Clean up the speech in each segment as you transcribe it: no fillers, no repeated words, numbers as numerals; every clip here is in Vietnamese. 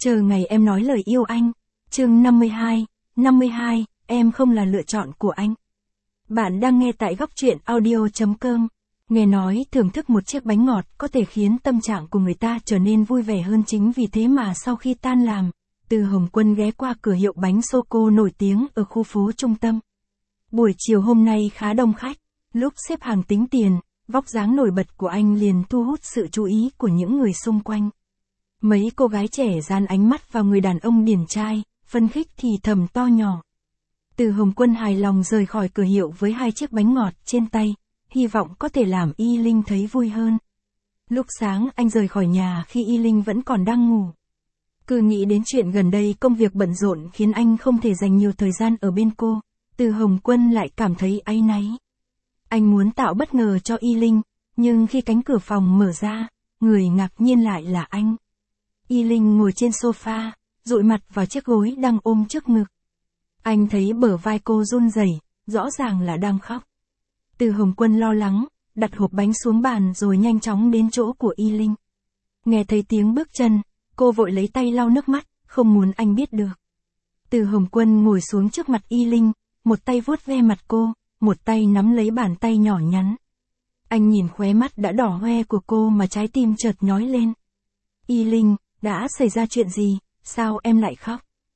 Chờ ngày em nói lời yêu anh. Chương 52, em không là lựa chọn của anh. Bạn đang nghe tại góc truyện audio.com. Nghe nói thưởng thức một chiếc bánh ngọt có thể khiến tâm trạng của người ta trở nên vui vẻ hơn, chính vì thế mà sau khi tan làm, Từ Hồng Quân ghé qua cửa hiệu bánh sô-cô nổi tiếng ở khu phố trung tâm. Buổi chiều hôm nay khá đông khách, lúc xếp hàng tính tiền, vóc dáng nổi bật của anh liền thu hút sự chú ý của những người xung quanh. Mấy cô gái trẻ dán ánh mắt vào người đàn ông điển trai, phân khích thì thầm to nhỏ. Từ Hồng Quân hài lòng rời khỏi cửa hiệu với 2 chiếc bánh ngọt trên tay, hy vọng có thể làm Y Linh thấy vui hơn. Lúc sáng anh rời khỏi nhà khi Y Linh vẫn còn đang ngủ. Cứ nghĩ đến chuyện gần đây công việc bận rộn khiến anh không thể dành nhiều thời gian ở bên cô, Từ Hồng Quân lại cảm thấy áy náy. Anh muốn tạo bất ngờ cho Y Linh, nhưng khi cánh cửa phòng mở ra, người ngạc nhiên lại là anh. Y Linh ngồi trên sofa, dụi mặt vào chiếc gối đang ôm trước ngực. Anh thấy bờ vai cô run rẩy, rõ ràng là đang khóc. Từ Hồng Quân lo lắng, đặt hộp bánh xuống bàn rồi nhanh chóng đến chỗ của Y Linh. Nghe thấy tiếng bước chân, cô vội lấy tay lau nước mắt, không muốn anh biết được. Từ Hồng Quân ngồi xuống trước mặt Y Linh, một tay vuốt ve mặt cô, một tay nắm lấy bàn tay nhỏ nhắn. Anh nhìn khóe mắt đã đỏ hoe của cô mà trái tim chợt nhói lên. Y Linh, đã xảy ra chuyện gì, sao em lại khóc?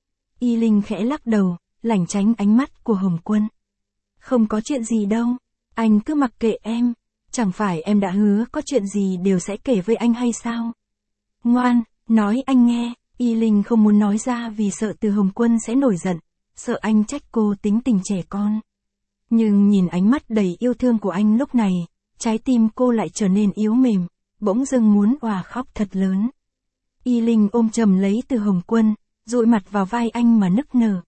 Y Linh khẽ lắc đầu, lảng tránh ánh mắt của Hồng Quân. Không có chuyện gì đâu, anh cứ mặc kệ em, chẳng phải em đã hứa có chuyện gì đều sẽ kể với anh hay sao? Ngoan, nói anh nghe. Y Linh không muốn nói ra vì sợ Từ Hồng Quân sẽ nổi giận, sợ anh trách cô tính tình trẻ con. Nhưng nhìn ánh mắt đầy yêu thương của anh lúc này, trái tim cô lại trở nên yếu mềm, bỗng dưng muốn òa khóc thật lớn. Y Linh ôm chầm lấy Từ Hồng Quân, dụi mặt vào vai anh mà nức nở.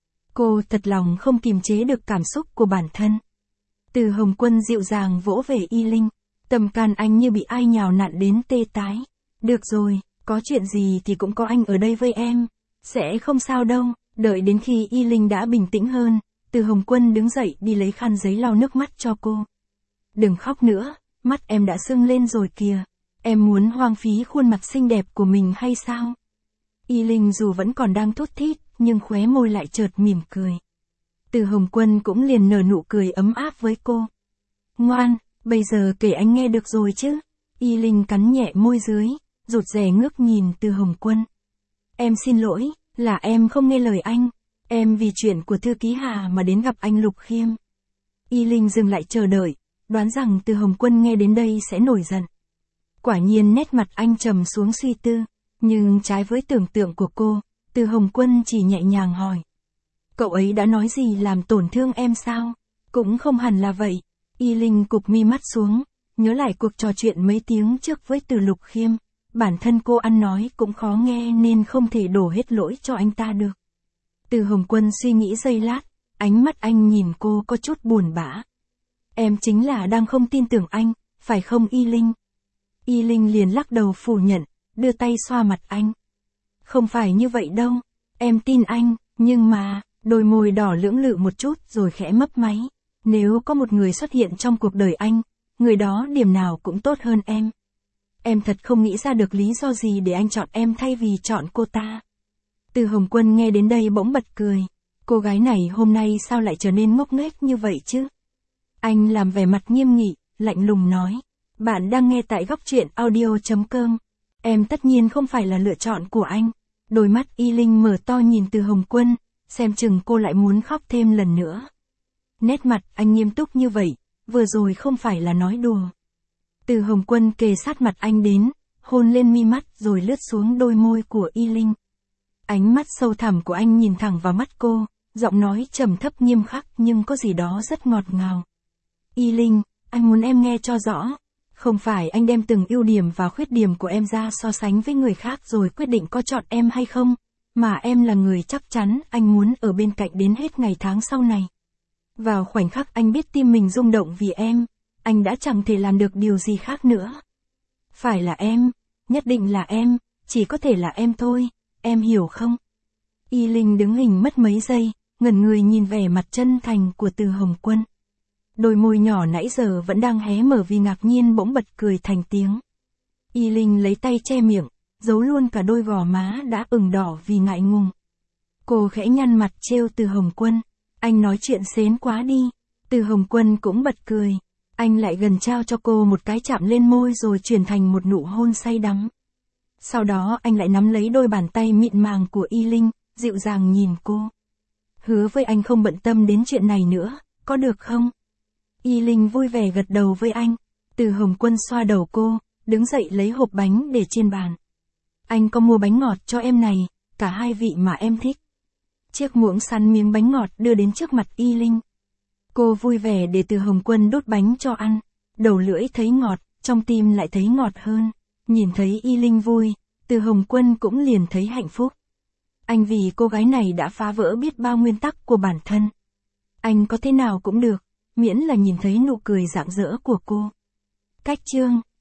Cô thật lòng không kìm chế được cảm xúc của bản thân. Từ Hồng Quân dịu dàng vỗ về Y Linh, tâm can anh như bị ai nhào nặn đến tê tái. Được rồi, có chuyện gì thì cũng có anh ở đây với em, sẽ không sao đâu. Đợi đến khi Y Linh đã bình tĩnh hơn, Từ Hồng Quân đứng dậy đi lấy khăn giấy lau nước mắt cho cô. Đừng khóc nữa, mắt em đã sưng lên rồi kìa. Em muốn hoang phí khuôn mặt xinh đẹp của mình hay sao? Y Linh dù vẫn còn đang thút thít, nhưng khóe môi lại chợt mỉm cười. Từ Hồng Quân cũng liền nở nụ cười ấm áp với cô. Ngoan, bây giờ kể anh nghe được rồi chứ? Y Linh cắn nhẹ môi dưới, rụt rè ngước nhìn Từ Hồng Quân. Em xin lỗi, là em không nghe lời anh. Em vì chuyện của thư ký Hà mà đến gặp anh Lục Khiêm. Y Linh dừng lại chờ đợi, đoán rằng Từ Hồng Quân nghe đến đây sẽ nổi giận. Quả nhiên nét mặt anh trầm xuống suy tư, nhưng trái với tưởng tượng của cô, Từ Hồng Quân chỉ nhẹ nhàng hỏi. Cậu ấy đã nói gì làm tổn thương em sao? Cũng không hẳn là vậy. Y Linh cụp mi mắt xuống, nhớ lại cuộc trò chuyện mấy tiếng trước với Từ Lục Khiêm. Bản thân cô ăn nói cũng khó nghe nên không thể đổ hết lỗi cho anh ta được. Từ Hồng Quân suy nghĩ giây lát, ánh mắt anh nhìn cô có chút buồn bã. Em chính là đang không tin tưởng anh, phải không Y Linh? Y Linh liền lắc đầu phủ nhận, đưa tay xoa mặt anh. Không phải như vậy đâu, em tin anh, nhưng mà, đôi môi đỏ lưỡng lự một chút rồi khẽ mấp máy. Nếu có một người xuất hiện trong cuộc đời anh, người đó điểm nào cũng tốt hơn em. Em thật không nghĩ ra được lý do gì để anh chọn em thay vì chọn cô ta. Từ Hồng Quân nghe đến đây bỗng bật cười. Cô gái này hôm nay sao lại trở nên ngốc nghếch như vậy chứ? Anh làm vẻ mặt nghiêm nghị, lạnh lùng nói. Bạn đang nghe tại góc truyện audio.com. Em tất nhiên không phải là lựa chọn của anh. Đôi mắt Y Linh mở to nhìn Từ Hồng Quân, xem chừng cô lại muốn khóc thêm lần nữa. Nét mặt anh nghiêm túc như vậy, vừa rồi không phải là nói đùa. Từ Hồng Quân kề sát mặt anh đến, hôn lên mi mắt rồi lướt xuống đôi môi của Y Linh. Ánh mắt sâu thẳm của anh nhìn thẳng vào mắt cô, giọng nói trầm thấp nghiêm khắc nhưng có gì đó rất ngọt ngào. Y Linh, anh muốn em nghe cho rõ. Không phải anh đem từng ưu điểm và khuyết điểm của em ra so sánh với người khác rồi quyết định có chọn em hay không, mà em là người chắc chắn anh muốn ở bên cạnh đến hết ngày tháng sau này. Vào khoảnh khắc anh biết tim mình rung động vì em, anh đã chẳng thể làm được điều gì khác nữa. Phải là em, nhất định là em, chỉ có thể là em thôi, em hiểu không? Y Linh đứng hình mất mấy giây, ngẩn người nhìn vẻ mặt chân thành của Từ Hồng Quân. Đôi môi nhỏ nãy giờ vẫn đang hé mở vì ngạc nhiên bỗng bật cười thành tiếng. Y Linh lấy tay che miệng, giấu luôn cả đôi gò má đã ửng đỏ vì ngại ngùng. Cô khẽ nhăn mặt trêu Từ Hồng Quân, anh nói chuyện xến quá đi. Từ Hồng Quân cũng bật cười. Anh lại gần trao cho cô một cái chạm lên môi rồi chuyển thành một nụ hôn say đắm. Sau đó anh lại nắm lấy đôi bàn tay mịn màng của Y Linh, dịu dàng nhìn cô. Hứa với anh không bận tâm đến chuyện này nữa, có được không? Y Linh vui vẻ gật đầu với anh. Từ Hồng Quân xoa đầu cô, đứng dậy lấy hộp bánh để trên bàn. Anh có mua bánh ngọt cho em này, cả hai vị mà em thích. Chiếc muỗng sắn miếng bánh ngọt đưa đến trước mặt Y Linh. Cô vui vẻ để Từ Hồng Quân đốt bánh cho ăn. Đầu lưỡi thấy ngọt, trong tim lại thấy ngọt hơn. Nhìn thấy Y Linh vui, Từ Hồng Quân cũng liền thấy hạnh phúc. Anh vì cô gái này đã phá vỡ biết bao nguyên tắc của bản thân. Anh có thế nào cũng được, miễn là nhìn thấy nụ cười rạng rỡ của cô. Cách chương